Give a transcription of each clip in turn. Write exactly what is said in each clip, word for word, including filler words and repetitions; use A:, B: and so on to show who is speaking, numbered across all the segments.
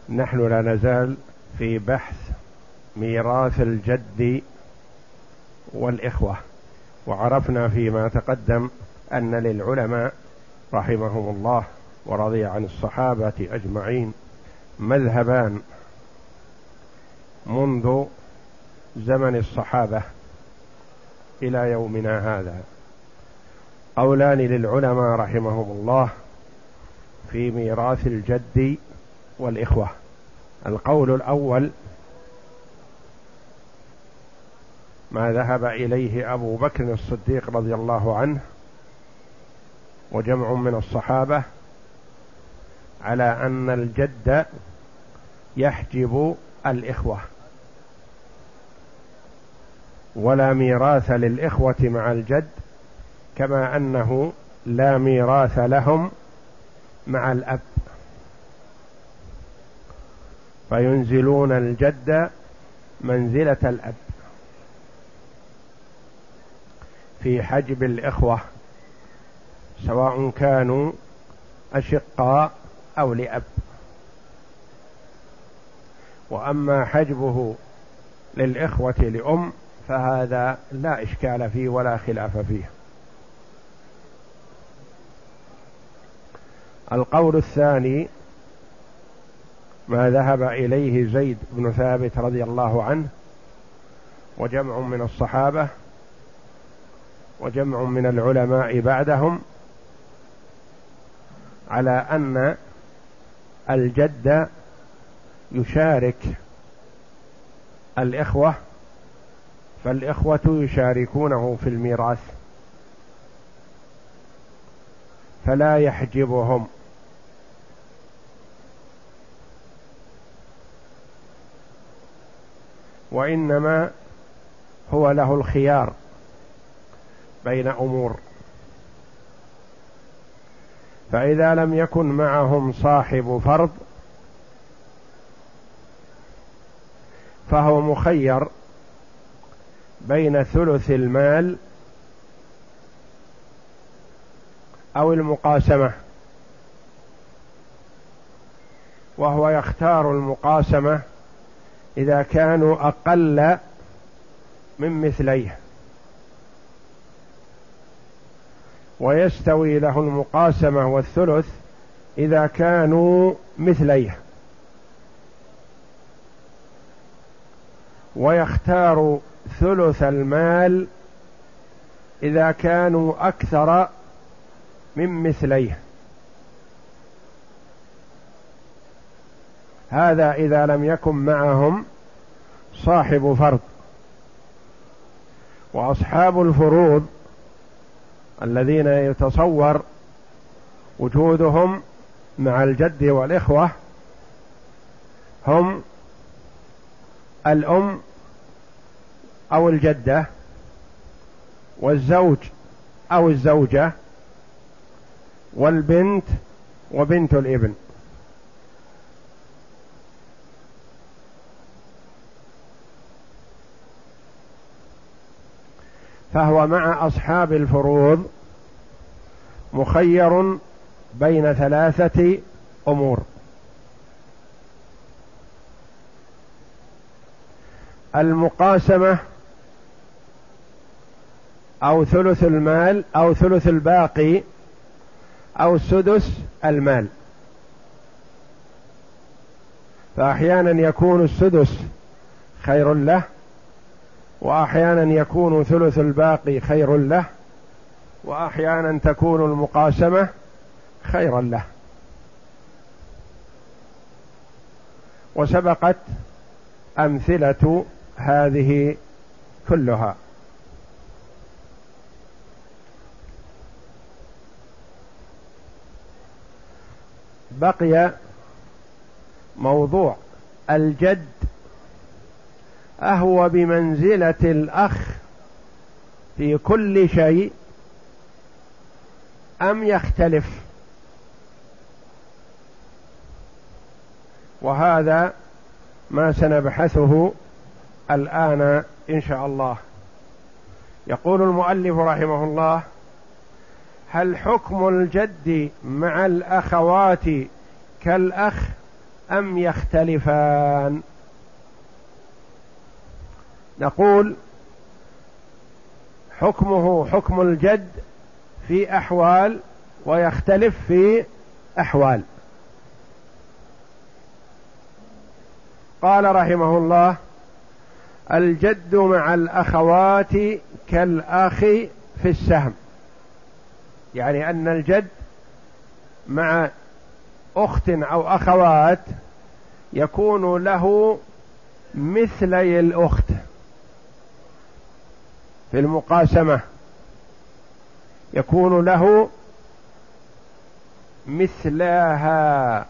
A: نحن لا نزال في بحث ميراث الجد والإخوة، وعرفنا فيما تقدم أن للعلماء رحمهم الله ورضي عن الصحابة أجمعين مذهبان منذ زمن الصحابة إلى يومنا هذا. قولان للعلماء رحمهم الله في ميراث الجد والإخوة. القول الأول ما ذهب إليه أبو بكر الصديق رضي الله عنه وجمع من الصحابة على أن الجد يحجب الإخوة، ولا ميراث للإخوة مع الجد، كما أنه لا ميراث لهم مع الأب، فينزلون الجد منزلة الأب في حجب الإخوة، سواء كانوا أشقاء أو لأب. وأما حجبه للإخوة لأم فهذا لا إشكال فيه ولا خلاف فيه. القول الثاني ما ذهب إليه زيد بن ثابت رضي الله عنه وجمع من الصحابة وجمع من العلماء بعدهم على أن الجد يشارك الإخوة، فالإخوة يشاركونه في الميراث فلا يحجبهم، وإنما هو له الخيار بين أمور. فإذا لم يكن معهم صاحب فرض فهو مخير بين ثلث المال أو المقاسمة، وهو يختار المقاسمة إذا كانوا أقل من مثليه، ويستوي له المقاسمة والثلث إذا كانوا مثليه، ويختار ثلث المال إذا كانوا أكثر من مثليه. هذا إذا لم يكن معهم صاحب فرض. وأصحاب الفروض الذين يتصور وجودهم مع الجد والإخوة هم الأم أو الجدة والزوج أو الزوجة والبنت وبنت الابن. فهو مع أصحاب الفروض مخير بين ثلاثة أمور: المقاسمة أو ثلث المال أو ثلث الباقي أو سدس المال. فأحيانا يكون السدس خير له، وأحيانا يكون ثلث الباقي خير له، وأحيانا تكون المقاسمة خيرا له. وسبقت أمثلة هذه كلها. بقي موضوع الجد أهو بمنزلة الأخ في كل شيء أم يختلف؟ وهذا ما سنبحثه الآن إن شاء الله. يقول المؤلف رحمه الله: هل حكم الجد مع الأخوات كالأخ أم يختلفان؟ نقول حكمه حكم الجد في أحوال ويختلف في أحوال. قال رحمه الله: الجد مع الأخوات كالأخ في السهم، يعني أن الجد مع أخت أو أخوات يكون له مثلي الأخت في المقاسمة، يكون له مثلها.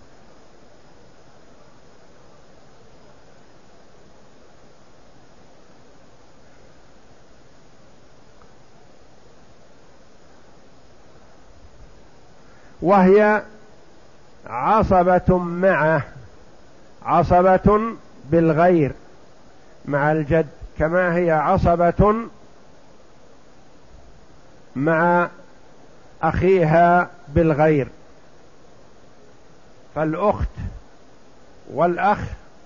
A: وهي عصبة معه، عصبة بالغير مع الجد، كما هي عصبة مع أخيها بالغير. فالأخت والأخ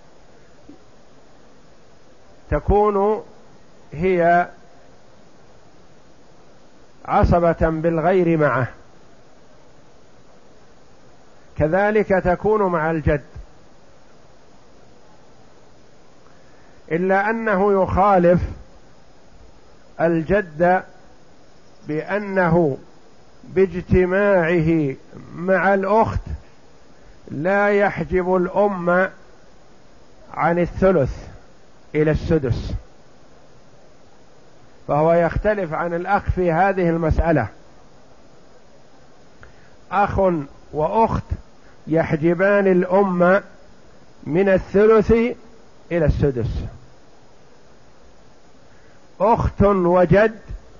A: تكون هي عصبة بالغير معه، كذلك تكون مع الجد، إلا أنه يخالف الجد بأنه باجتماعه مع الأخت لا يحجب الأم عن الثلث إلى السدس، فهو يختلف عن الأخ في هذه المسألة. أخ وأخت يحجبان الأم من الثلث إلى السدس، أخت وجد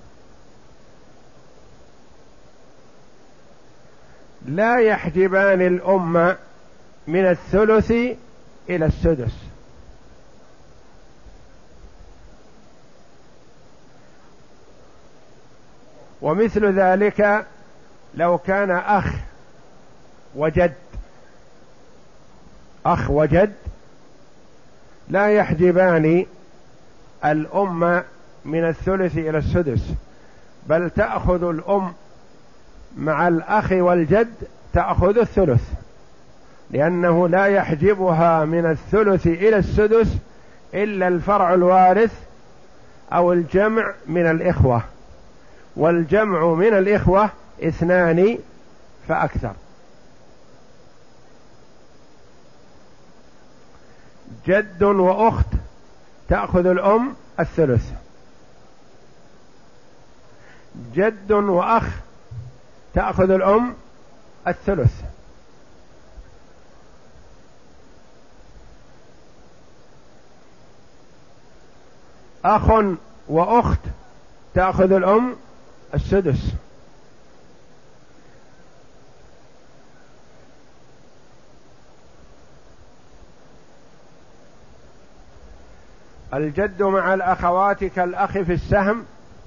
A: لا يحجبان الأم من الثلث إلى السدس. ومثل ذلك لو كان أخ وجد، أخ وجد لا يحجبان الأم من الثلث إلى السدس، بل تأخذ الأم مع الأخ والجد تأخذ الثلث، لأنه لا يحجبها من الثلث إلى السدس إلا الفرع الوارث أو الجمع من الإخوة، والجمع من الإخوة اثنان فأكثر. جد وأخت تأخذ الأم الثلث، جد وأخ تأخذ الأم الثلث. أخ وأخت تأخذ الأم السدس. الجد مع الأخوات كالأخ في السهم،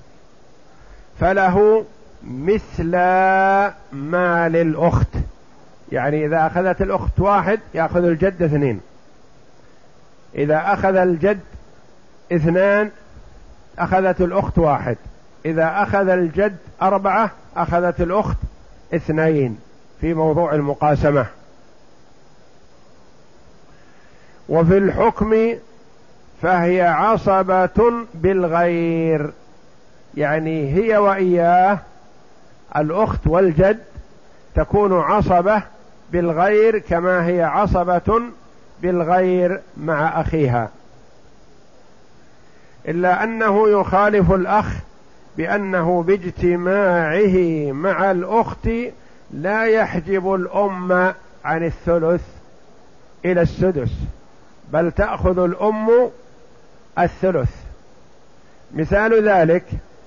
A: فله مثل ما للأخت، يعني إذا أخذت الأخت واحد يأخذ الجد اثنين، إذا أخذ الجد اثنان أخذت الأخت واحد، إذا أخذ الجد أربعة أخذت الأخت اثنين في موضوع المقاسمة. وفي الحكم فهي عصبة بالغير، يعني هي وإياه الأخت والجد تكون عصبة بالغير كما هي عصبة بالغير مع أخيها، إلا أنه يخالف الأخ بأنه باجتماعه مع الأخت لا يحجب الأم عن الثلث إلى السدس، بل تأخذ الأم الثلث. مثال ذلك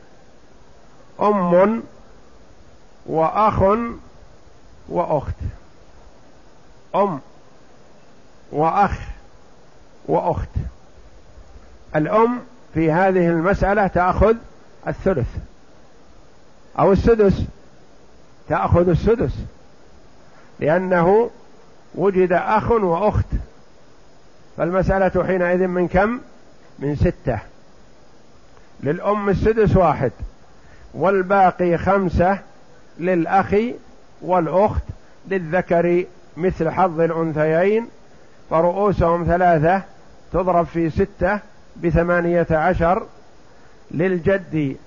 A: أم وأخ وأخت، أم وأخ وأخت، الأم في هذه المسألة تأخذ الثلث أو السدس، تأخذ السدس، لأنه وجد أخ وأخت، فالمسألة حينئذ من كم؟ من ستة. للأم السدس واحد، والباقي خمسة للأخ والأخت، للذكر مثل حظ الأنثيين، فرؤوسهم ثلاثة تضرب في ستة بثمانية عشر. للجد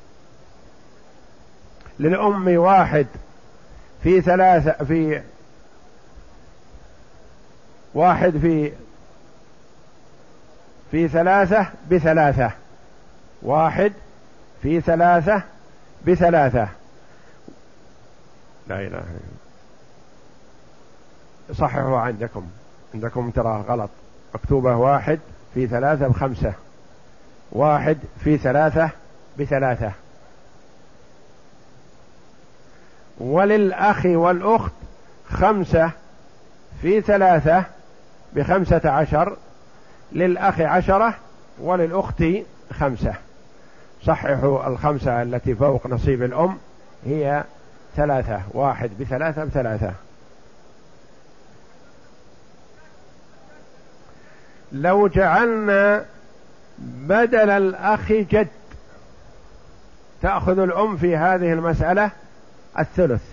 A: للأم واحد في ثلاثة في واحد في في ثلاثة بثلاثة، واحد في ثلاثة بثلاثة. لا إله إلا الله، صححوا عندكم، عندكم ترى غلط، مكتوبة واحد في ثلاثة بخمسة، واحد في ثلاثة بثلاثة. وللأخ والأخت خمسة في ثلاثة بخمسة عشر، للأخ عشرة وللأخت خمسة. صححوا الخمسة التي فوق نصيب الأم هي ثلاثة، واحد بثلاثة بثلاثة. لو جعلنا بدل الأخ جد، تأخذ الأم في هذه المسألة الثلث،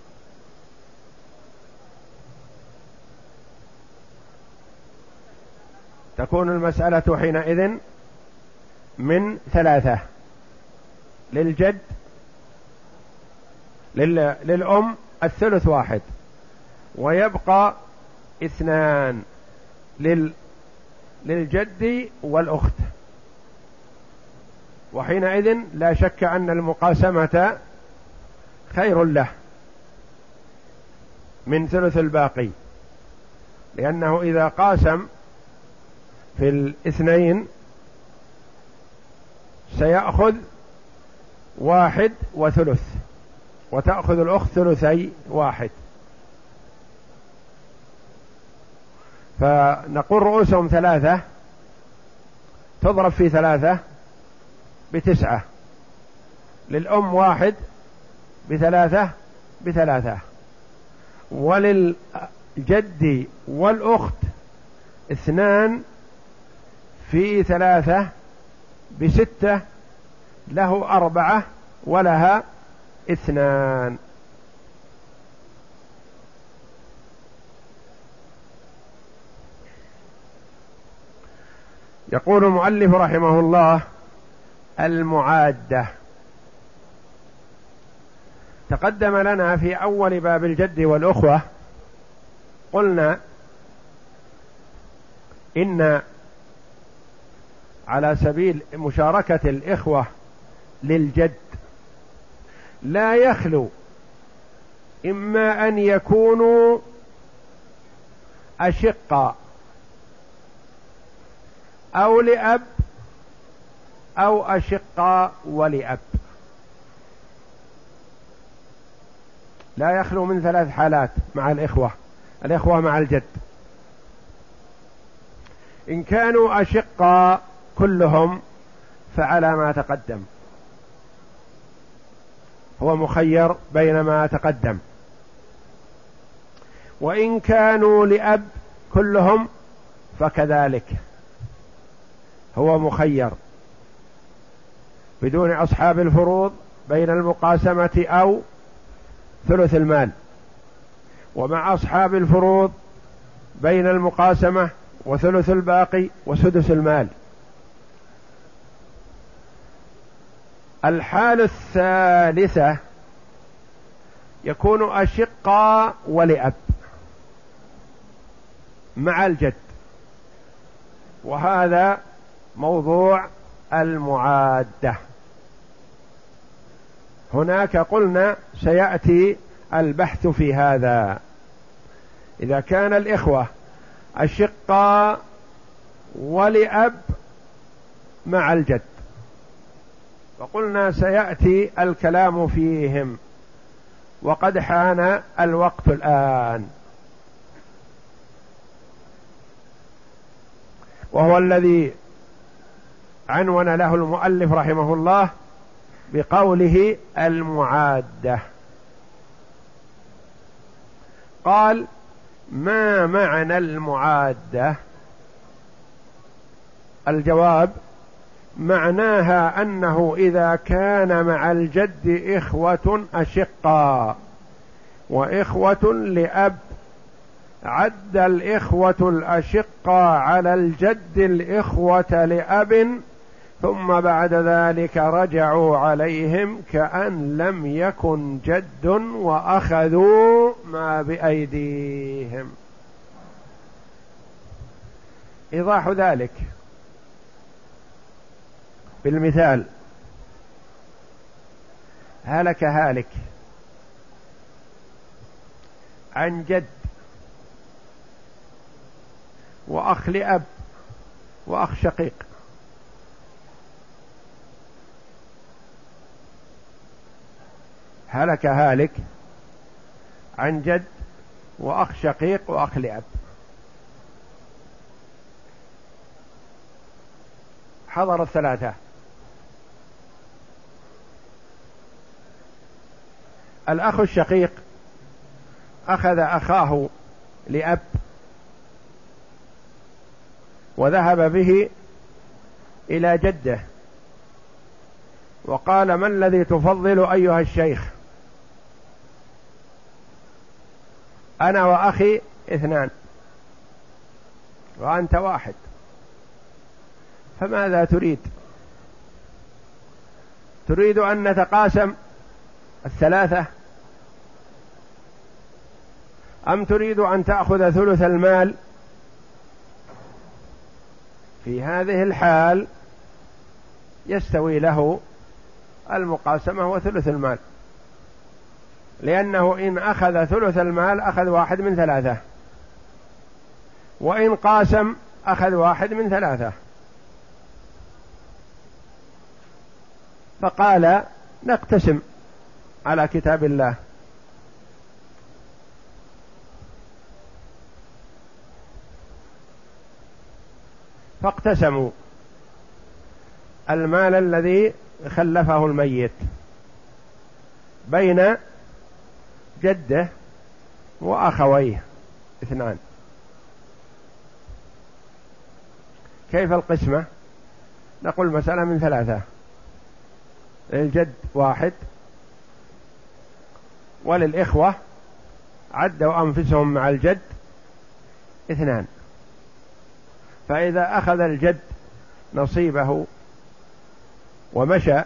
A: تكون المسألة حينئذ من ثلاثة. للجد لل... للأم الثلث واحد، ويبقى اثنان لل... للجد والأخت. وحينئذ لا شك أن المقاسمة خير له من ثلث الباقي، لأنه إذا قاسم في الاثنين سيأخذ واحد وثلث، وتأخذ الأخت ثلثي واحد. فنقول رؤوسهم ثلاثة تضرب في ثلاثة بتسعة، للأم واحد بثلاثة بثلاثة، وللجد والأخت اثنان في ثلاثة بستة، له أربعة ولها اثنان. يقول المؤلف رحمه الله: المعادة. تقدم لنا في أول باب الجد والأخوة قلنا إن على سبيل مشاركة الإخوة للجد لا يخلو إما أن يكونوا أشقاء أو لأب أو أشقاء ولأب، لا يخلو من ثلاث حالات مع الإخوة، الإخوة مع الجد. إن كانوا أشقاء كلهم فعلى ما تقدم، هو مخير بين ما تقدم. وإن كانوا لأب كلهم فكذلك هو مخير بدون أصحاب الفروض بين المقاسمة أو ثلث المال، ومع أصحاب الفروض بين المقاسمة وثلث الباقي وسدس المال. الحالة الثالثة يكون أشقاء ولأب مع الجد، وهذا موضوع المعادة. هناك قلنا سيأتي البحث في هذا. إذا كان الإخوة أشقاء ولأب مع الجد، وقلنا سيأتي الكلام فيهم، وقد حان الوقت الآن، وهو الذي عنون له المؤلف رحمه الله بقوله المعادة. قال: ما معنى المعادة؟ الجواب: معناها أنه إذا كان مع الجد إخوة أشقاء وإخوة لأب، عد الإخوة الأشقاء على الجد الإخوة لأب، ثم بعد ذلك رجعوا عليهم كأن لم يكن جد وأخذوا ما بأيديهم. إيضاح ذلك بالمثال: هلك هالك عن جد وأخ لأب وأخ شقيق، هلك هالك عن جد وأخ شقيق وأخ لأب. حضر الثلاثة: الأخ الشقيق أخذ أخاه لأب وذهب به إلى جده وقال: ما الذي تفضل أيها الشيخ؟ أنا وأخي اثنان وأنت واحد، فماذا تريد؟ تريد أن نتقاسم الثلاثة أم تريد أن تأخذ ثلث المال؟ في هذه الحال يستوي له المقاسمة وثلث المال، لأنه إن أخذ ثلث المال أخذ واحد من ثلاثة، وإن قاسم أخذ واحد من ثلاثة. فقال: نقتسم على كتاب الله. فاقتسموا المال الذي خلفه الميت بين جده وأخويه اثنان. كيف القسمة؟ نقول مسألة من ثلاثة: للجد واحد وللإخوة عدوا أنفسهم مع الجد اثنان. فإذا أخذ الجد نصيبه ومشى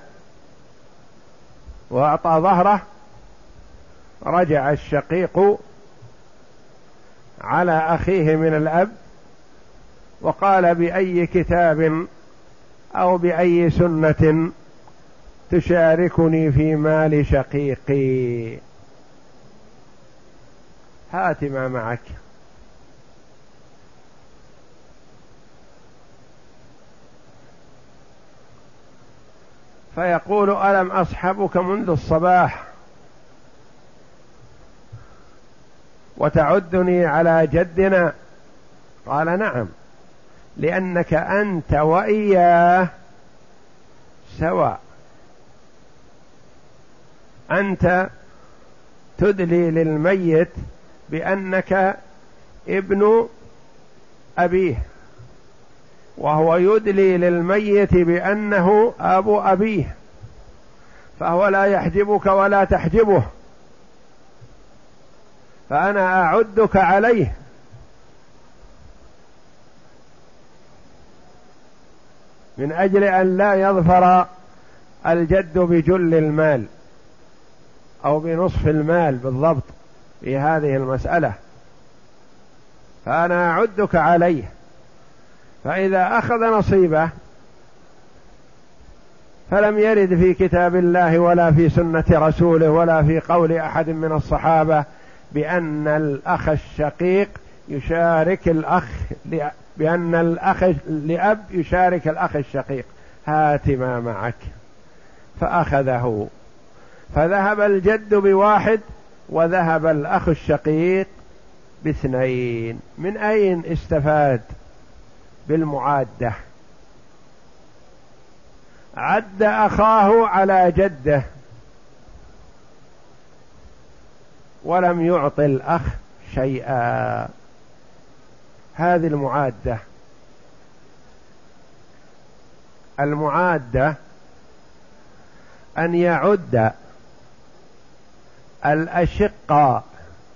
A: وأعطى ظهره، رجع الشقيق على أخيه من الأب وقال: بأي كتاب أو بأي سنة تشاركني في مال شقيقي؟ هات ما معك. فيقول: ألم أصحبك منذ الصباح وتعدني على جدنا؟ قال: نعم، لأنك أنت وإياه سواء، أنت تدلي للميت بأنك ابن أبيه، وهو يدلي للميت بأنه أبو أبيه، فهو لا يحجبك ولا تحجبه، فأنا أعدك عليه. من أجل أن لا يظفر الجد بجل المال أو بنصف المال بالضبط في هذه المسألة، فأنا أعدك عليه. فإذا أخذ نصيبه فلم يرد في كتاب الله ولا في سنة رسوله ولا في قول أحد من الصحابة بأن الأخ الشقيق يشارك الأخ بأن الأخ لأب يشارك الأخ الشقيق. هات ما معك. فأخذه، فذهب الجد بواحد وذهب الأخ الشقيق باثنين. من أين استفاد بالمعادة؟ عد أخاه على جده ولم يعط الأخ شيئا. هذه المعادة. المعادة أن يعد الأشقاء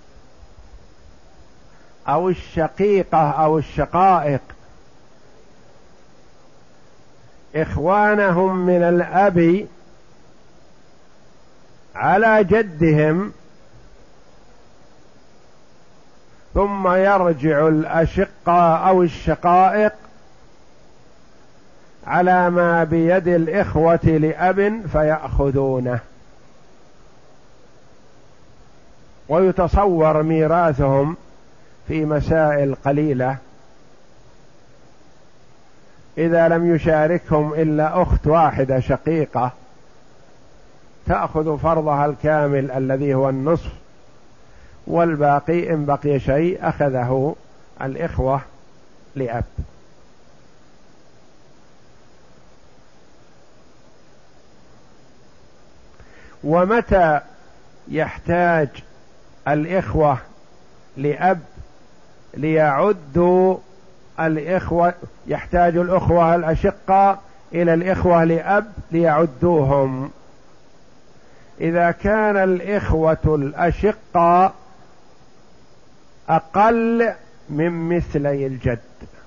A: أو الشقيقة أو الشقائق إخوانهم من الأب على جدهم، ثم يرجع الأشقاء أو الشقائق على ما بيد الإخوة لأب فيأخذونه، ويتصور ميراثهم في مسائل قليلة. إذا لم يشاركهم إلا أخت واحدة شقيقة تأخذ فرضها الكامل الذي هو النصف، والباقي إن بقي شيء أخذه الإخوة لأب. ومتى يحتاج الإخوة لأب ليعدوا الإخوة، يحتاج الأخوة الأشقاء إلى الإخوة لأب ليعدوهم. إذا كان الإخوة الأشقاء أقل من مثلي الجد،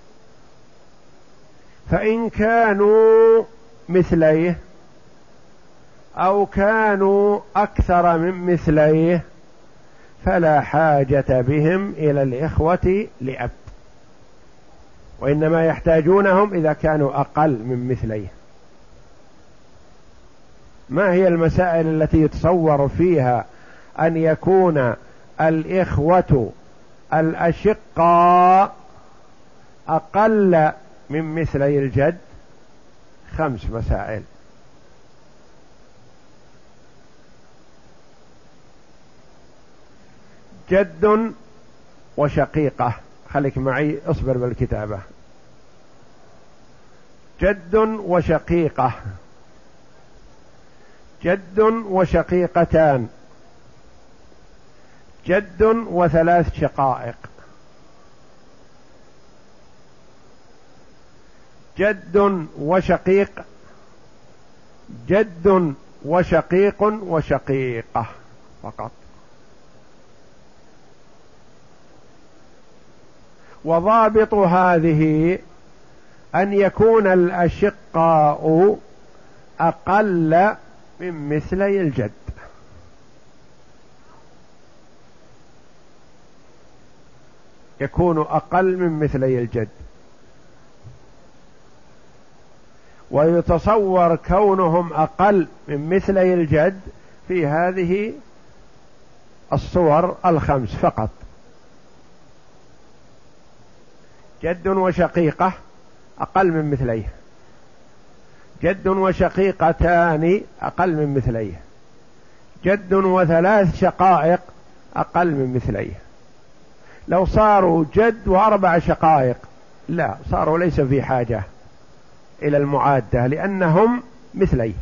A: فإن كانوا مثليه أو كانوا أكثر من مثليه فلا حاجة بهم إلى الإخوة لأب، وإنما يحتاجونهم إذا كانوا أقل من مثليه. ما هي المسائل التي يتصور فيها أن يكون الإخوة الأشقاء أقل من مثلي الجد؟ خمس مسائل. جد وشقيقة، خليك معي اصبر بالكتابة. جد وشقيقة، جد وشقيقتان، جد وثلاث شقائق، جد وشقيق، جد وشقيق وشقيقة فقط. وضابط هذه أن يكون الأشقاء أقل من مثلي الجد. يكون أقل من مثلي الجد، ويتصور كونهم أقل من مثلي الجد في هذه الصور الخمس فقط. جد وشقيقة أقل من مثليه، جد وشقيقتان أقل من مثليه، جد وثلاث شقائق أقل من مثليه. لو صاروا جد وأربع شقائق لا، صاروا ليس في حاجة إلى المعادة لأنهم مثليه.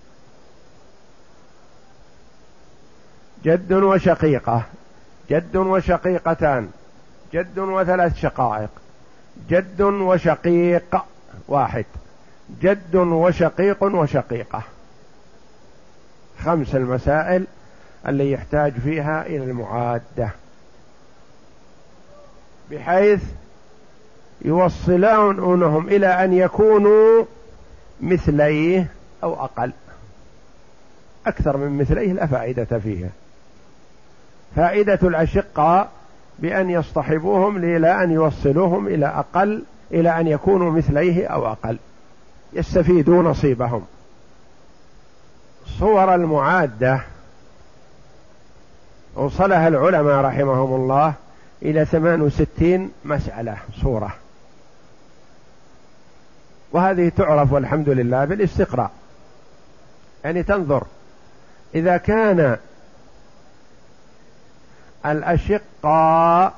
A: جد وشقيقة، جد وشقيقتان، جد وثلاث شقائق، جد وشقيق واحد، جد وشقيق وشقيقة. خمس المسائل اللي يحتاج فيها إلى المعادة، بحيث يوصلونهم إلى أن يكونوا مثليه أو أقل. أكثر من مثليه لا فائدة فيها. فائدة الأشقاء بأن يصطحبوهم إلى أن يوصلوهم إلى أقل، إلى أن يكونوا مثليه أو أقل، يستفيدوا نصيبهم. صور المعادة وصلها العلماء رحمهم الله إلى ثمان وستين مسألة صورة، وهذه تعرف والحمد لله بالاستقراء. يعني تنظر إذا كان الأشقاء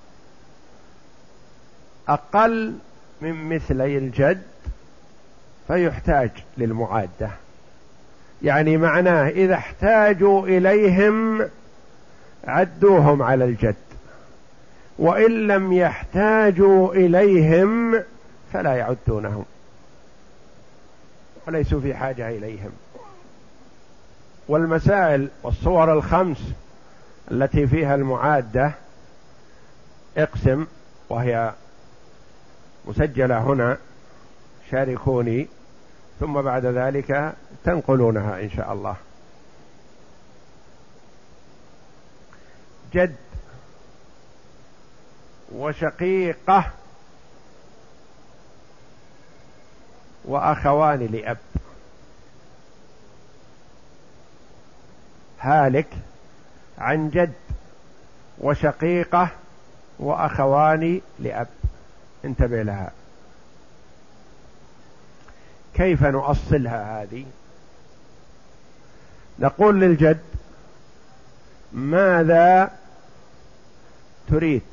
A: أقل من مثلي الجد فيحتاج للمعادة. يعني معناه إذا احتاجوا إليهم عدوهم على الجد، وإن لم يحتاجوا إليهم فلا يعدونهم وليسوا في حاجة إليهم. والمسائل والصور الخمس التي فيها المعادة اقسم، وهي مسجلة هنا، شاركوني، ثم بعد ذلك تنقلونها إن شاء الله. جد وشقيقة وأخوان لأب. هالك عن جد وشقيقة وأخوان لأب، انتبه لها. كيف نؤصلها هذه؟ نقول للجد: ماذا تريد؟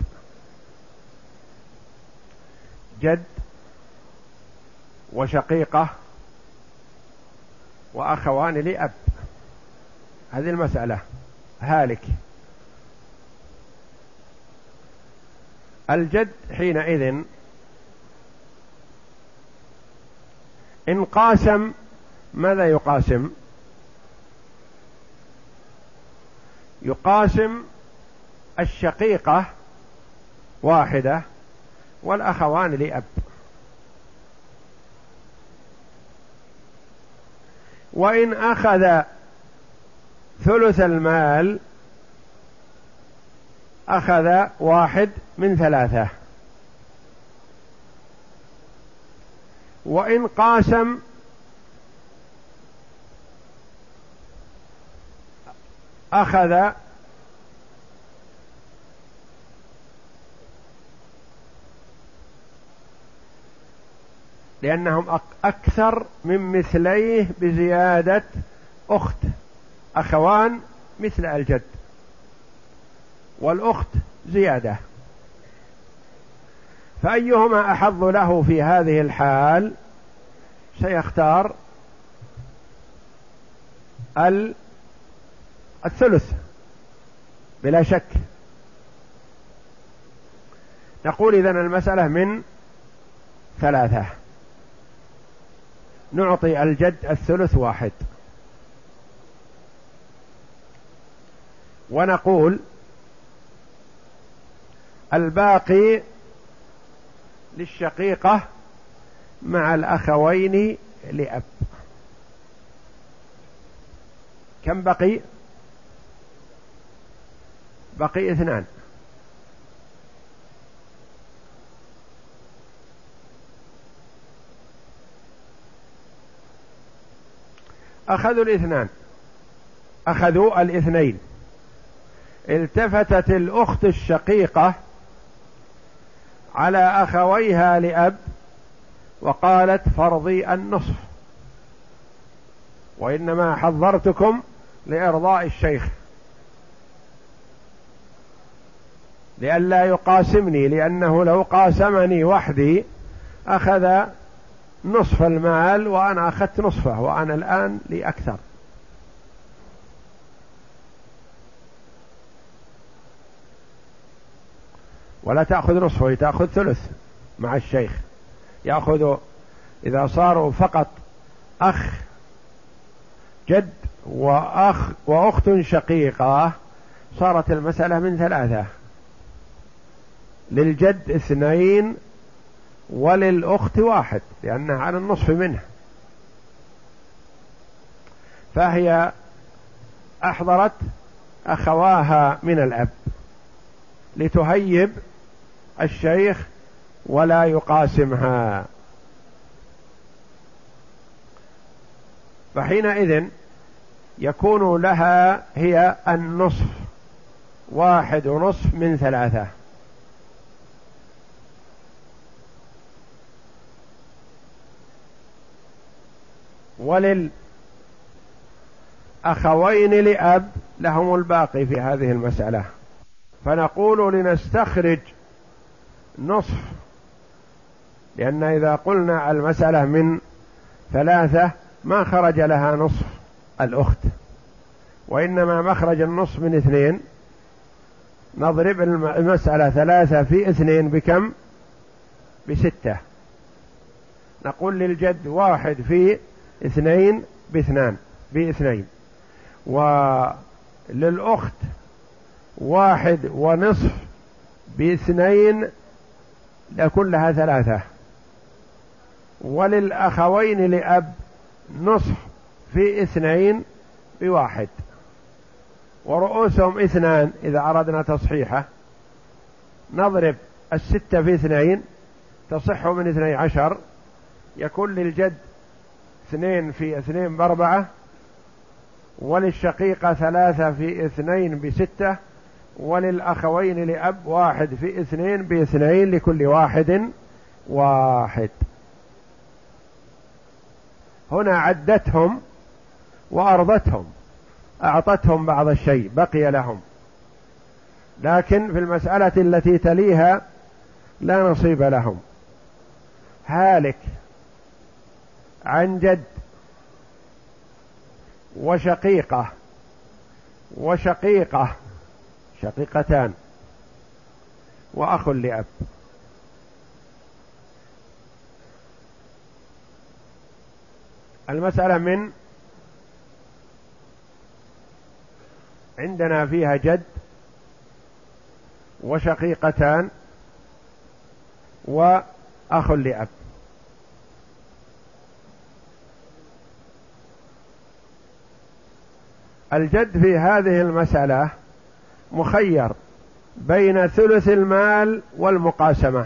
A: جد وشقيقة وأخوان لأب، هذه المسألة. هالك الجد حينئذ إن قاسم ماذا يقاسم؟ يقاسم الشقيقة واحدة والأخوان لأب. وإن أخذ ثلث المال أخذ واحد من ثلاثة. وإن قاسم أخذ لأنهم أكثر من مثليه بزيادة أخت. أخوان مثل الجد والأخت زيادة، فأيهما أحظ له في هذه الحال؟ سيختار الثلث بلا شك. نقول إذن المسألة من ثلاثة، نعطي الجد الثلث واحد، ونقول الباقي للشقيقة مع الأخوين لأب. كم بقي؟ بقي اثنان. أخذوا الاثنان، أخذوا الاثنين. التفتت الأخت الشقيقة على أخويها لأب وقالت: فرضي النصف، وإنما حضرتكم لإرضاء الشيخ لئلا يقاسمني، لأنه لو قاسمني وحدي أخذ نصف المال وأنا أخذت نصفه، وأنا الآن لي أكثر. ولا تأخذ نصفه، تأخذ ثلث مع الشيخ. يأخذ إذا صاروا فقط أخ جد وأخ وأخت شقيقة صارت المسألة من ثلاثة، للجد اثنين وللأخت واحد لأنها على النصف منه، فهي أحضرت أخواها من الأب لتهيب الشيخ ولا يقاسمها. فحينئذ يكون لها هي النصف، واحد ونصف من ثلاثة. وللأخوين لأب لهم الباقي في هذه المسألة، فنقول لنستخرج نصف، لأن إذا قلنا المسألة من ثلاثة ما خرج لها نصف الأخت، وإنما مخرج النصف من اثنين، نضرب المسألة ثلاثة في اثنين بكم؟ بستة. نقول للجد واحد في اثنين باثنان باثنين، وللأخت واحد ونصف باثنين لكلها ثلاثة، وللأخوين لأب نصف في اثنين بواحد، ورؤوسهم اثنان إذا أردنا تصحيحه. نضرب الستة في اثنين تصح من اثني عشر، يكون للجد اثنين في اثنين بأربعة، وللشقيقة ثلاثة في اثنين بستة، وللأخوين لأب واحد في اثنين باثنين لكل واحد واحد. هنا عدتهم وأرضتهم، أعطتهم بعض الشيء بقي لهم، لكن في المسألة التي تليها لا نصيب لهم. هالك عن جد وشقيقة وشقيقة شقيقتان وأخ لأب. المسألة من عندنا فيها جد وشقيقتان وأخ لأب. الجد في هذه المسألة مخير بين ثلث المال والمقاسمة.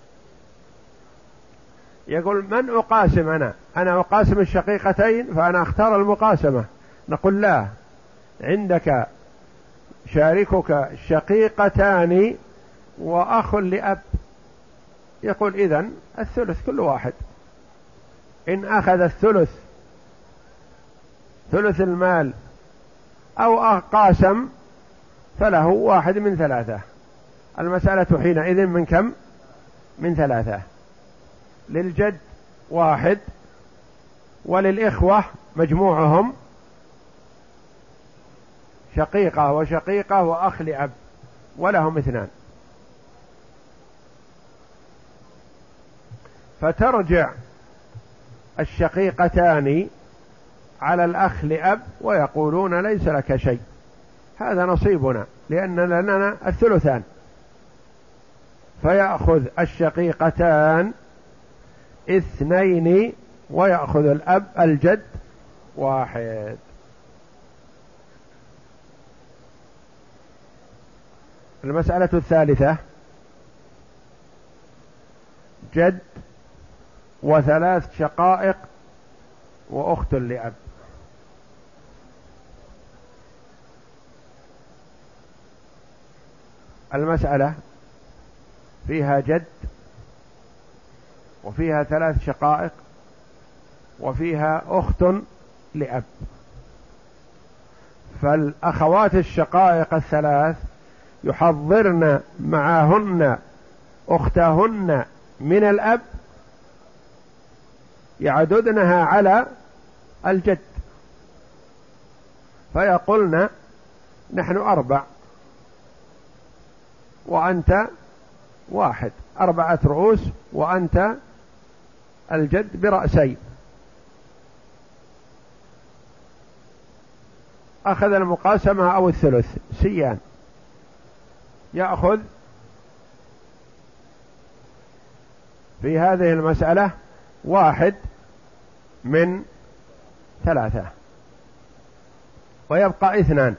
A: يقول من أقاسم أنا؟ أنا أقاسم الشقيقتين فأنا أختار المقاسمة. نقول لا، عندك شاركك شقيقتان وأخ لأب. يقول إذن الثلث كل واحد. إن أخذ الثلث ثلث المال أو قاسم فله واحد من ثلاثة. المسألة حينئذ من كم؟ من ثلاثة. للجد واحد، وللإخوة مجموعهم شقيقة وشقيقة وأخ لأب ولهم اثنان. فترجع الشقيقتان على الأخ لأب ويقولون ليس لك شيء، هذا نصيبنا لأن لنا الثلثان. فيأخذ الشقيقتان اثنين ويأخذ الأب الجد واحد. المسألة الثالثة جد وثلاث شقائق وأخت لأب. المسألة فيها جد وفيها ثلاث شقائق وفيها أخت لأب. فالأخوات الشقائق الثلاث يحضرن معهن أختهن من الأب يعددنها على الجد، فيقولن نحن أربع وأنت واحد، أربعة رؤوس وأنت الجد برأسين. أخذ المقاسمة أو الثلث سيان، يأخذ في هذه المسألة واحد من ثلاثة ويبقى اثنان.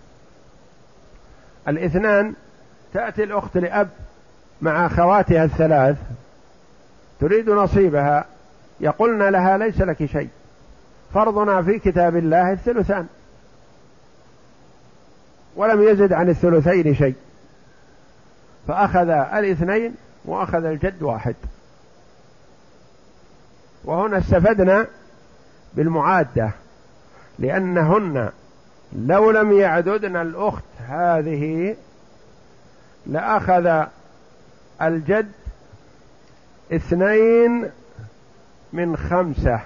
A: الاثنان تأتي الأخت لأب مع أخواتها الثلاث تريد نصيبها، يقولن لها ليس لك شيء، فرضنا في كتاب الله الثلثان، ولم يزد عن الثلثين شيء، فأخذ الاثنين وأخذ الجد واحد. وهنا استفدنا بالمعادة، لأنهن لو لم يعددن الأخت هذه لأخذ الجد اثنين من خمسة،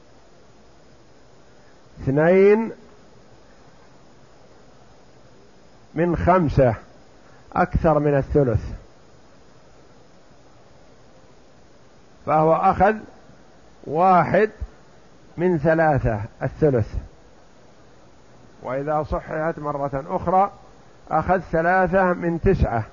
A: اثنين من خمسة أكثر من الثلث، فهو أخذ واحد من ثلاثة الثلث، وإذا صححت مرة أخرى أخذ ثلاثة من تسعة.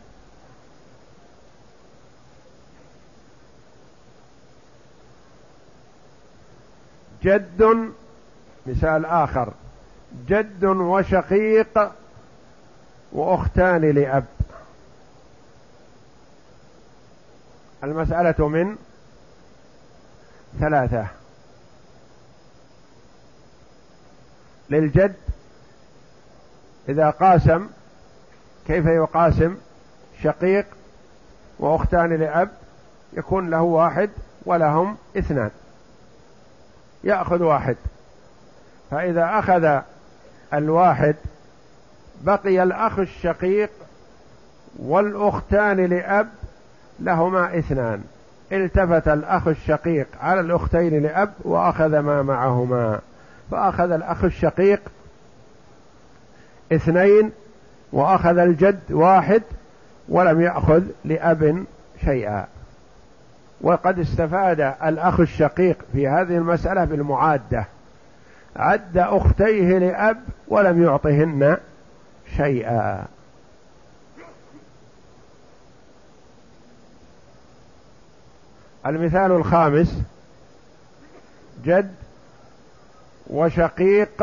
A: جد، مثال آخر، جد وشقيق وأختان لأب، المسألة من ثلاثة. للجد إذا قاسم كيف يقاسم؟ شقيق وأختان لأب يكون له واحد ولهم اثنان، يأخذ واحد، فإذا أخذ الواحد بقي الأخ الشقيق والأختان لأب لهما اثنان، التفت الأخ الشقيق على الأختين لأب وأخذ ما معهما، فأخذ الأخ الشقيق اثنين وأخذ الجد واحد ولم يأخذ لأب شيئا. وقد استفاد الأخ الشقيق في هذه المسألة بالمعادة، عد أختيه لأب ولم يعطهن شيئا. المثال الخامس، جد وشقيق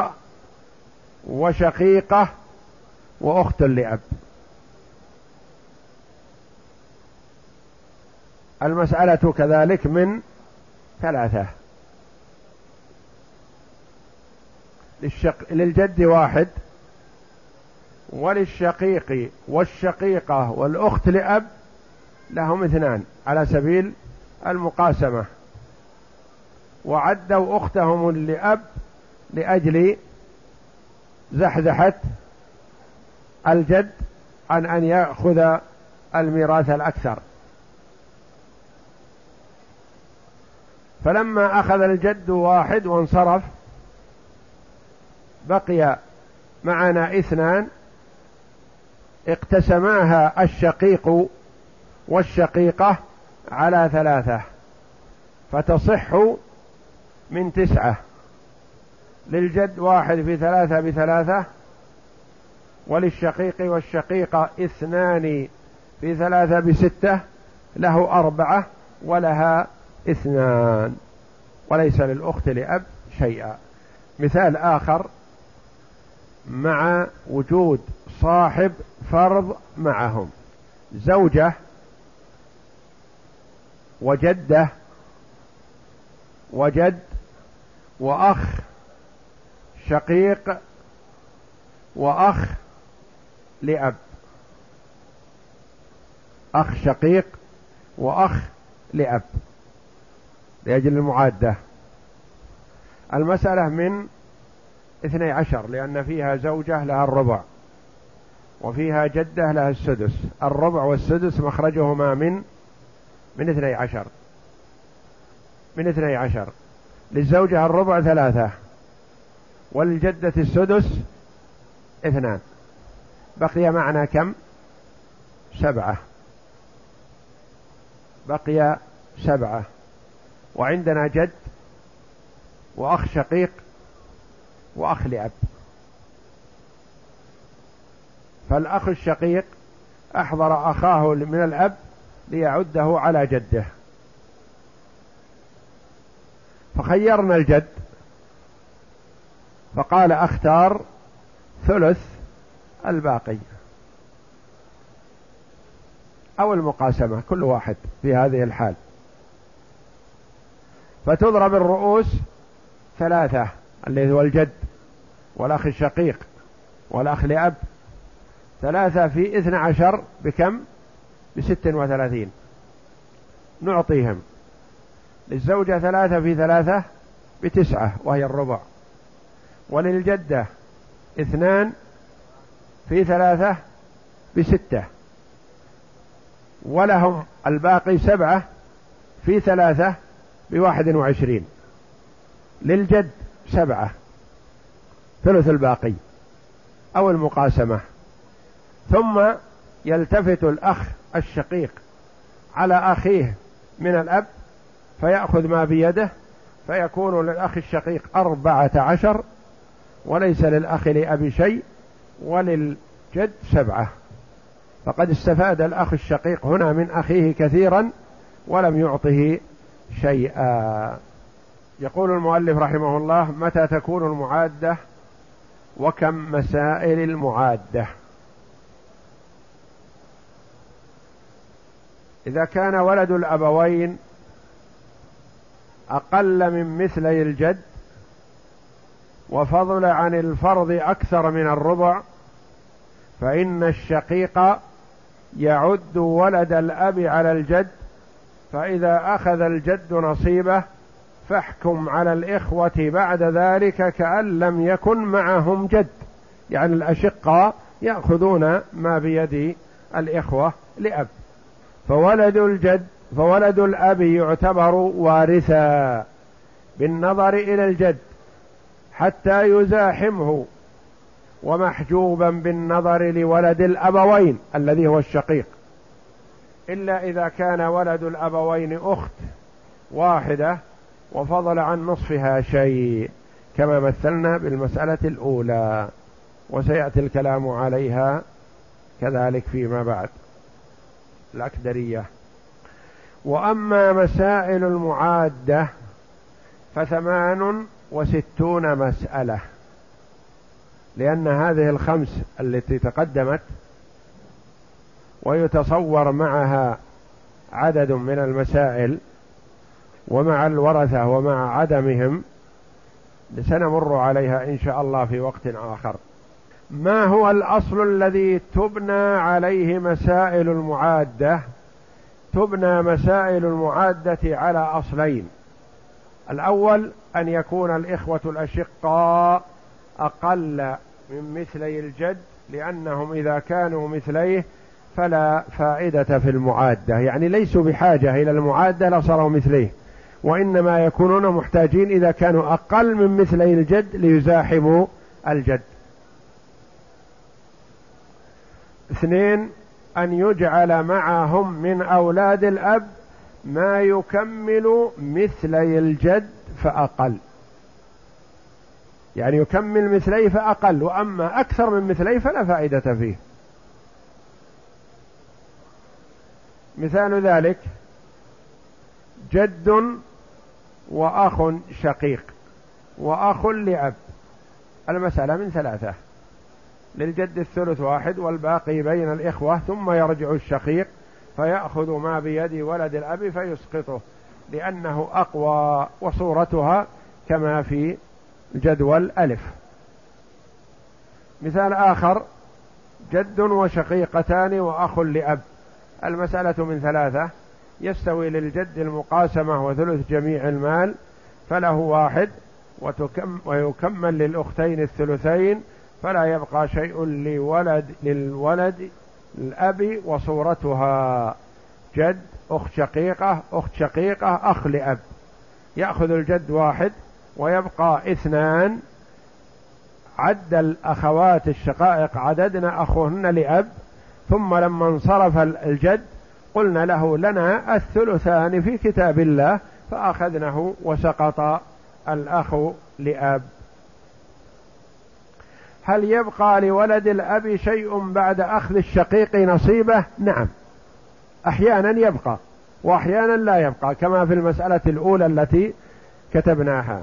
A: وشقيقة وأخت لأب، المسألة كذلك من ثلاثة. للشق... للجد واحد، وللشقيق والشقيقة والأخت لأب لهم اثنان على سبيل المقاسمة، وعدوا أختهم لأب لأجل زحزحة الجد عن أن يأخذ الميراث الأكثر. فلما أخذ الجد واحد وانصرف بقي معنا اثنان، اقتسماها الشقيق والشقيقة على ثلاثة، فتصح من تسعة. للجد واحد في ثلاثة بثلاثة، وللشقيق والشقيقة اثنان في ثلاثة بستة، له أربعة ولها اثنان، وليس للأخت لأب شيئا. مثال آخر، مع وجود صاحب فرض معهم، زوجة وجدة وجد وأخ شقيق وأخ لأب، أخ شقيق وأخ لأب لأجل المعادة. المسألة من اثني عشر، لأن فيها زوجة لها الربع وفيها جدة لها السدس، الربع والسدس مخرجهما من من اثني عشر من اثني عشر. للزوجة الربع ثلاثة، وللجدة السدس اثنان، بقي معنا كم؟ سبعة، بقي سبعة. وعندنا جد وأخ شقيق وأخ لأب، فالأخ الشقيق أحضر أخاه من الأب ليعده على جده، فخيرنا الجد فقال أختار ثلث الباقي أو المقاسمة، كل واحد في هذه الحال. فتضرب الرؤوس ثلاثة، اللي هو الجد والأخ الشقيق والأخ لأب، ثلاثة في اثنى عشر بكم؟ بست وثلاثين، نعطيهم. للزوجة ثلاثة في ثلاثة بتسعة وهي الربع، وللجدة اثنان في ثلاثة بستة، ولهم الباقي سبعة في ثلاثة بواحد وعشرين. للجد سبعة ثلث الباقي أو المقاسمة، ثم يلتفت الأخ الشقيق على أخيه من الأب فيأخذ ما بيده، فيكون للأخ الشقيق أربعة عشر، وليس للأخ لأبي شيء، وللجد سبعة. فقد استفاد الأخ الشقيق هنا من أخيه كثيرا ولم يعطه شيئا. يقول المؤلف رحمه الله: متى تكون المعادة وكم مسائل المعادة؟ إذا كان ولد الأبوين أقل من مثلي الجد وفضل عن الفرض أكثر من الربع، فإن الشقيق يعد ولد الأب على الجد، فإذا أخذ الجد نصيبه فاحكم على الإخوة بعد ذلك كأن لم يكن معهم جد، يعني الأشقاء يأخذون ما بيد الإخوة لأب. فولد الجد فولد الأب يعتبر وارثا بالنظر إلى الجد حتى يزاحمه، ومحجوبا بالنظر لولد الأبوين الذي هو الشقيق، إلا إذا كان ولد الأبوين أخت واحدة وفضل عن نصفها شيء، كما مثلنا بالمسألة الأولى، وسيأتي الكلام عليها كذلك فيما بعد الأكدرية. وأما مسائل المعادة فثمان وستون مسألة، لأن هذه الخمس التي تقدمت ويتصور معها عدد من المسائل ومع الورثة ومع عدمهم سنمر عليها إن شاء الله في وقت آخر. ما هو الأصل الذي تبنى عليه مسائل المعادة؟ تبنى مسائل المعادة على أصلين: الأول أن يكون الإخوة الأشقاء أقل من مثلي الجد، لأنهم إذا كانوا مثليه فلا فائدة في المعادة، يعني ليسوا بحاجة إلى المعادة لصاروا مثليه، وإنما يكونون محتاجين إذا كانوا أقل من مثلي الجد ليزاحموا الجد. اثنين: أن يجعل معهم من أولاد الأب ما يكمل مثلي الجد فأقل، يعني يكمل مثليه فأقل، وأما أكثر من مثليه فلا فائدة فيه. مثال ذلك: جد وأخ شقيق وأخ لأب، المسألة من ثلاثة، للجد الثلث واحد والباقي بين الإخوة، ثم يرجع الشقيق فيأخذ ما بيد ولد الأب فيسقطه لأنه أقوى، وصورتها كما في جدول ألف. مثال آخر: جد وشقيقتان وأخ لأب، المسألة من ثلاثة، يستوي للجد المقاسمة وثلث جميع المال فله واحد، وتكم ويكمل للأختين الثلثين، فلا يبقى شيء لولد للولد الأب، وصورتها جد أخت شقيقة أخت شقيقة أخ لأب، يأخذ الجد واحد ويبقى اثنان، عد الأخوات الشقائق عددنا أخوهن لأب، ثم لما انصرف الجد قلنا له: لنا الثلثان في كتاب الله، فأخذنه وسقط الأخ لأب. هل يبقى لولد الأب شيء بعد أخذ الشقيق نصيبه؟ نعم، أحيانا يبقى وأحيانا لا يبقى، كما في المسألة الأولى التي كتبناها.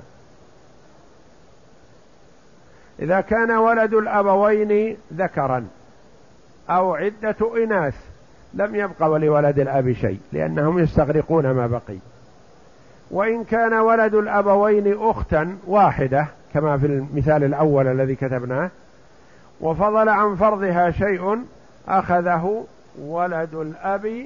A: إذا كان ولد الأبوين ذكرا أو عدة إناث لم يبقى ولولد الأب شيء، لأنهم يستغرقون ما بقي. وإن كان ولد الأبوين أختا واحدة كما في المثال الأول الذي كتبناه وفضل عن فرضها شيء أخذه ولد الأب،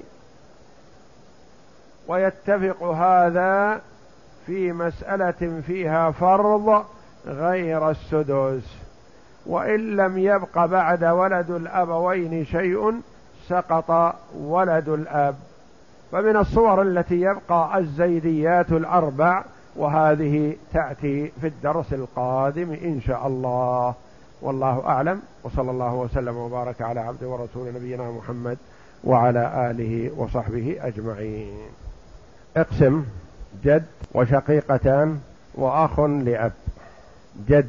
A: ويتفق هذا في مسألة فيها فرض غير السدس. وإن لم يبق بعد ولد الأبوين شيء سقط ولد الأب. فمن الصور التي يبقى الزيديات الأربع، وهذه تأتي في الدرس القادم إن شاء الله. والله أعلم، وصلى الله وسلم وبارك على عبد ورسول نبينا محمد وعلى آله وصحبه أجمعين. اقسم جد وشقيقتان وأخ لأب. جد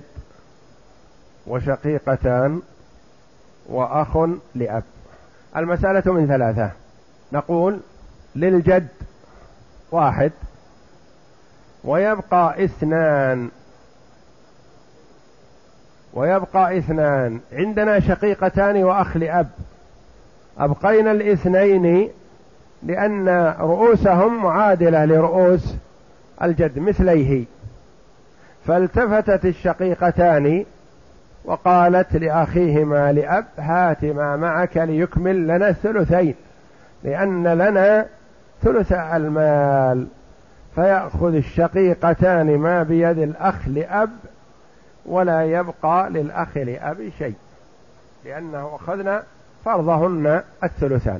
A: وشقيقتان وأخ لأب. المسألة من ثلاثة. نقول للجد واحد ويبقى اثنان ويبقى اثنان عندنا شقيقتان وأخ لأب. أبقينا الاثنين لأن رؤوسهم معادلة لرؤوس الجد مثليه، فالتفتت الشقيقتان وقالت لأخيهما لأب هات ما معك ليكمل لنا الثلثين، لأن لنا ثلث المال، فيأخذ الشقيقتان ما بيد الأخ لأب ولا يبقى للأخ لأب شيء، لأنه أخذنا فرضهن الثلثان.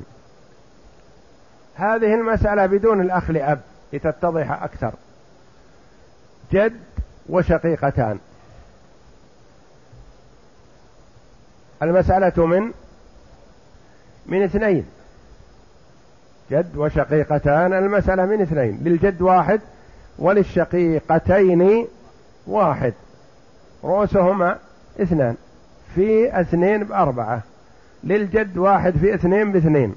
A: هذه المسألة بدون الأخ لأب لتتضح أكثر. جد وشقيقتان. المسألة من من اثنين. جد وشقيقتان المسألة من اثنين. للجد واحد وللشقيقتين واحد، رؤوسهما اثنان في اثنين بأربعة. للجد واحد في اثنين باثنين،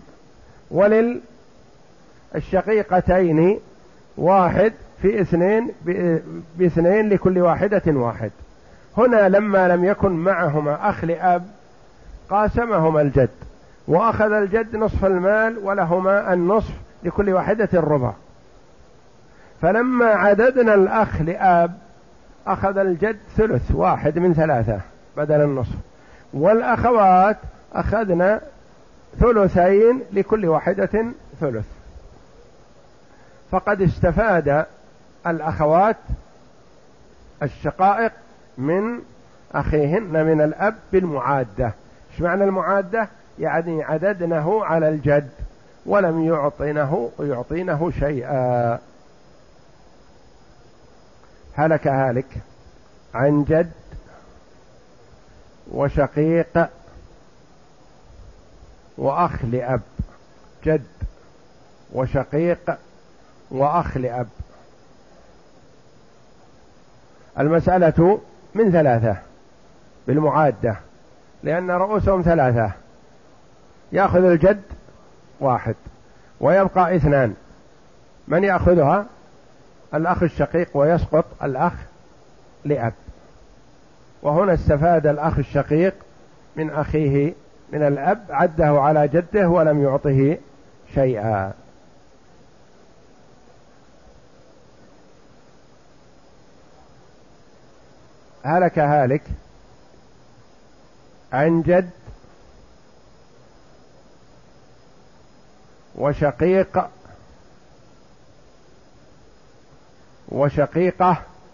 A: وللشقيقتين واحد في اثنين باثنين، لكل واحدة واحد. هنا لما لم يكن معهما أخ لأب قاسمهما الجد، وأخذ الجد نصف المال ولهما النصف، لكل واحدة الربع. فلما عددنا الأخ لأب أخذ الجد ثلث واحد من ثلاثة بدل النصف، والأخوات أخذنا ثلثين لكل واحدة ثلث. فقد استفاد الأخوات الشقائق من أخيهن من الأب بالمعادة. ايش معنى المعادة؟ يعني عددنه على الجد ولم يعطينه يعطينه شيئا. هلك هالك عن جد وشقيق وأخ لأب. جد وشقيق وأخ لأب. المسألة من ثلاثة بالمعادة، لأن رؤوسهم ثلاثة. يأخذ الجد واحد ويبقى اثنان. من يأخذها؟ الأخ الشقيق، ويسقط الأخ لأب. وهنا استفاد الأخ الشقيق من أخيه من الأب، عده على جده ولم يعطه شيئا. هلك هالك عن جد وشقيق وشقيقة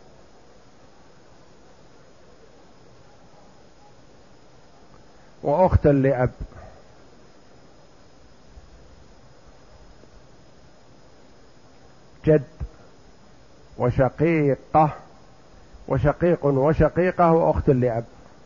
A: وأخت لأب. جد وشقيقة وشقيق وشقيقة وأخت لأب.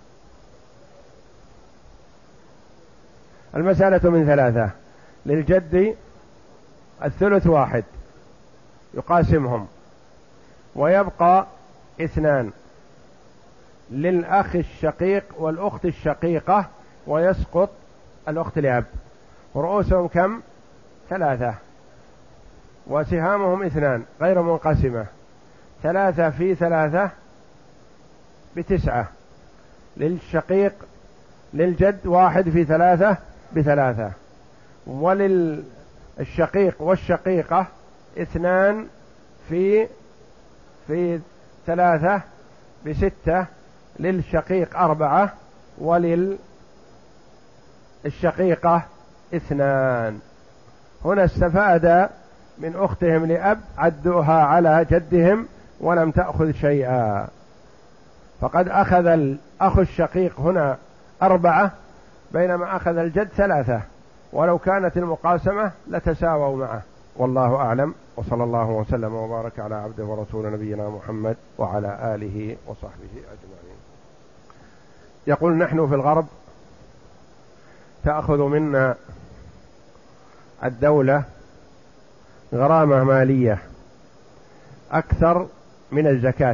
A: المسألة من ثلاثة. للجد الثلث واحد يقاسمهم ويبقى اثنان. للأخ الشقيق والأخت الشقيقة ويسقط الأخت لأب. رؤوسهم كم؟ ثلاثة، وسهامهم اثنان غير منقسمة. ثلاثة في ثلاثة بتسعة. للشقيق للجد واحد في ثلاثة بثلاثة، وللشقيق والشقيقة اثنان في في ثلاثة بستة. للشقيق أربعة وللشقيقة اثنان. هنا استفاد من أختهم لأب، عدوها على جدهم ولم تأخذ شيئا. فقد أخذ الأخ الشقيق هنا أربعة بينما أخذ الجد ثلاثة، ولو كانت المقاسمة لتساووا معه. والله أعلم، وصلى الله وسلم وبارك على عبده ورسول نبينا محمد وعلى آله وصحبه أجمعين. يقول نحن في الغرب تأخذ منا الدولة غرامة مالية أكثر من الزكاة،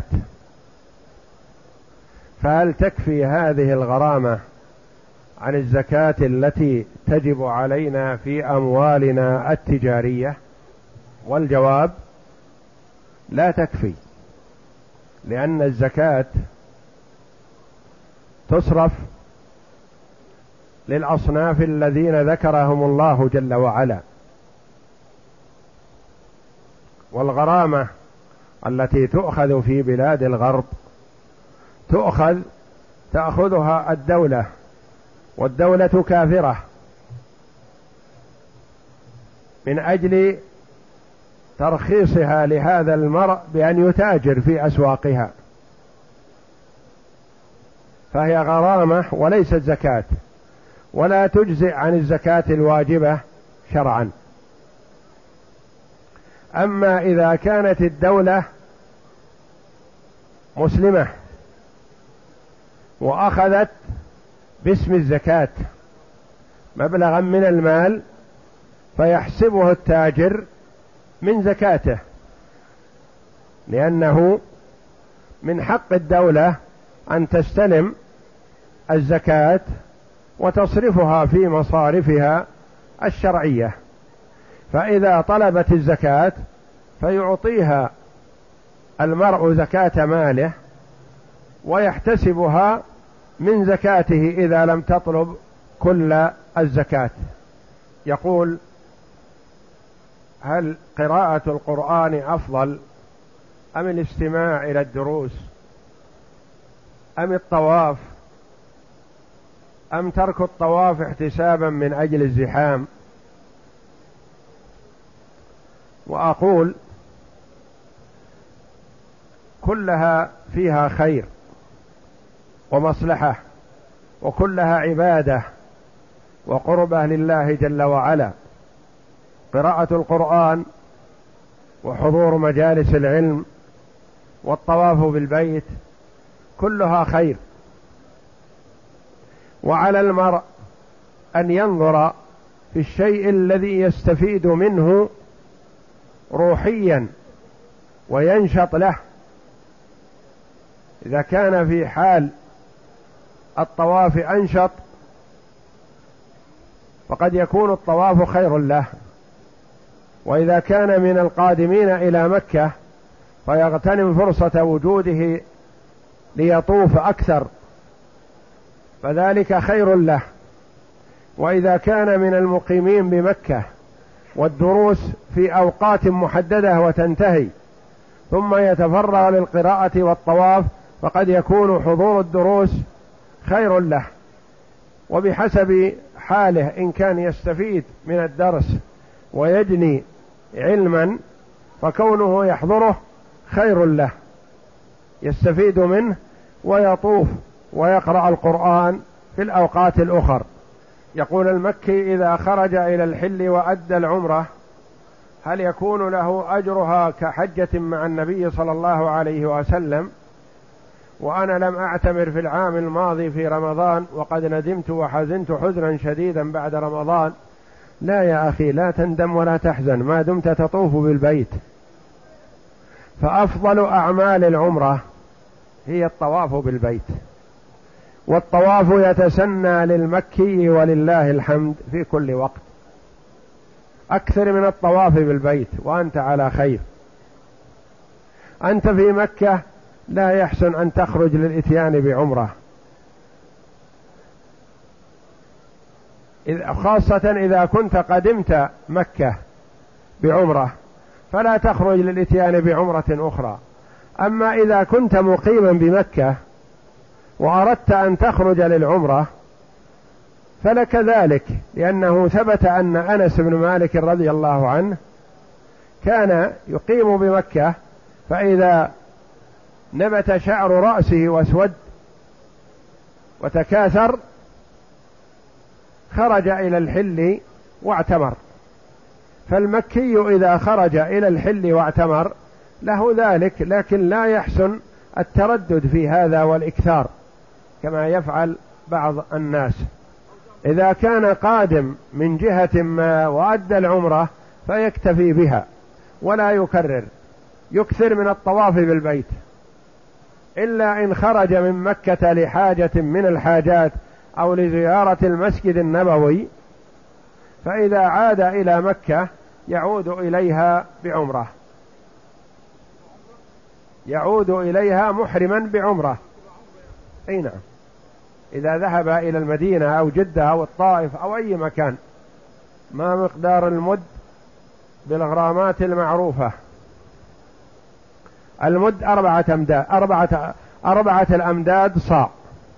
A: فهل تكفي هذه الغرامة عن الزكاة التي تجب علينا في أموالنا التجارية؟ والجواب لا تكفي، لأن الزكاة تصرف للأصناف الذين ذكرهم الله جل وعلا، والغرامة التي تؤخذ في بلاد الغرب تؤخذ تأخذها الدولة، والدولة كافرة من أجل ترخيصها لهذا المرء بأن يتاجر في أسواقها، فهي غرامة وليست زكاة، ولا تجزئ عن الزكاة الواجبة شرعا. أما إذا كانت الدولة مسلمة وأخذت باسم الزكاة مبلغا من المال، فيحسبه التاجر من زكاته، لأنه من حق الدولة أن تستلم الزكاة وتصرفها في مصارفها الشرعية، فإذا طلبت الزكاة فيعطيها المرء زكاة ماله ويحتسبها من زكاته إذا لم تطلب كل الزكاة. يقول: هل قراءة القرآن أفضل أم الاستماع إلى الدروس أم الطواف أم ترك الطواف احتسابا من أجل الزحام؟ وأقول: كلها فيها خير ومصلحة، وكلها عبادة وقربة لله جل وعلا. قراءة القرآن وحضور مجالس العلم والطواف بالبيت كلها خير، وعلى المرء أن ينظر في الشيء الذي يستفيد منه روحيا وينشط له. إذا كان في حال الطواف أنشط فقد يكون الطواف خير له، وإذا كان من القادمين إلى مكة فيغتنم فرصة وجوده ليطوف أكثر فذلك خير له. وإذا كان من المقيمين بمكة والدروس في أوقات محددة وتنتهي ثم يتفرغ للقراءة والطواف فقد يكون حضور الدروس خير له، وبحسب حاله إن كان يستفيد من الدرس ويجني علما فكونه يحضره خير له، يستفيد منه ويطوف ويقرأ القرآن في الأوقات الأخرى. يقول: المكي إذا خرج إلى الحل وأدى العمرة هل يكون له أجرها كحجة مع النبي صلى الله عليه وسلم؟ وأنا لم أعتمر في العام الماضي في رمضان وقد ندمت وحزنت حزنا شديدا بعد رمضان. لا يا أخي، لا تندم ولا تحزن ما دمت تطوف بالبيت، فأفضل أعمال العمرة هي الطواف بالبيت، والطواف يتسنى للمكي ولله الحمد في كل وقت، أكثر من الطواف بالبيت وأنت على خير. أنت في مكة لا يحسن أن تخرج للإتيان بعمرة، خاصة إذا كنت قدمت مكة بعمرة فلا تخرج للإتيان بعمرة أخرى. أما إذا كنت مقيما بمكة وأردت أن تخرج للعمرة فلك ذلك، لأنه ثبت أن أنس بن مالك رضي الله عنه كان يقيم بمكة، فإذا نبت شعر رأسه واسود وتكاثر خرج إلى الحل واعتمر. فالمكي إذا خرج إلى الحل واعتمر له ذلك، لكن لا يحسن التردد في هذا والإكثار، كما يفعل بعض الناس. إذا كان قادم من جهة ما وأدى العمرة فيكتفي بها ولا يكرر، يكثر من الطواف بالبيت، إلا إن خرج من مكة لحاجة من الحاجات أو لزيارة المسجد النبوي، فإذا عاد إلى مكة يعود إليها بعمرة، يعود إليها محرما بعمرة. أي نعم، إذا ذهب إلى المدينة أو جدة أو الطائف أو أي مكان. ما مقدار المد بالغرامات المعروفة؟ المد أربعة أمداد، أربعة أربعة الأمداد صاع.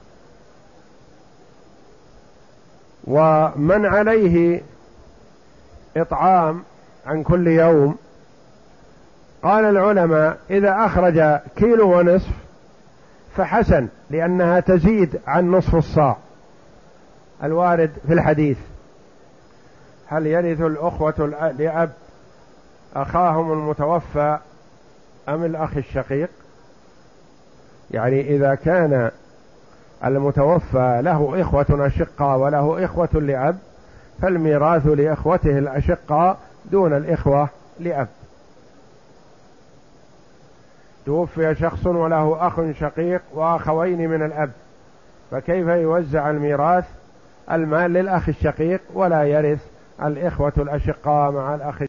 A: ومن عليه إطعام عن كل يوم، قال العلماء إذا أخرج كيلو ونصف فحسن، لأنها تزيد عن نصف الصاع الوارد في الحديث. هل يرث الأخوة لأب أخاهم المتوفى أم الأخ الشقيق؟ يعني إذا كان المتوفى له إخوة أشقاء وله إخوة لأب، فالميراث لإخوته الأشقاء دون الإخوة لأب. توفي شخص وله أخ شقيق وأخوين من الأب، فكيف يوزع الميراث؟ المال للأخ الشقيق ولا يرث الإخوة الأشقاء مع الأخ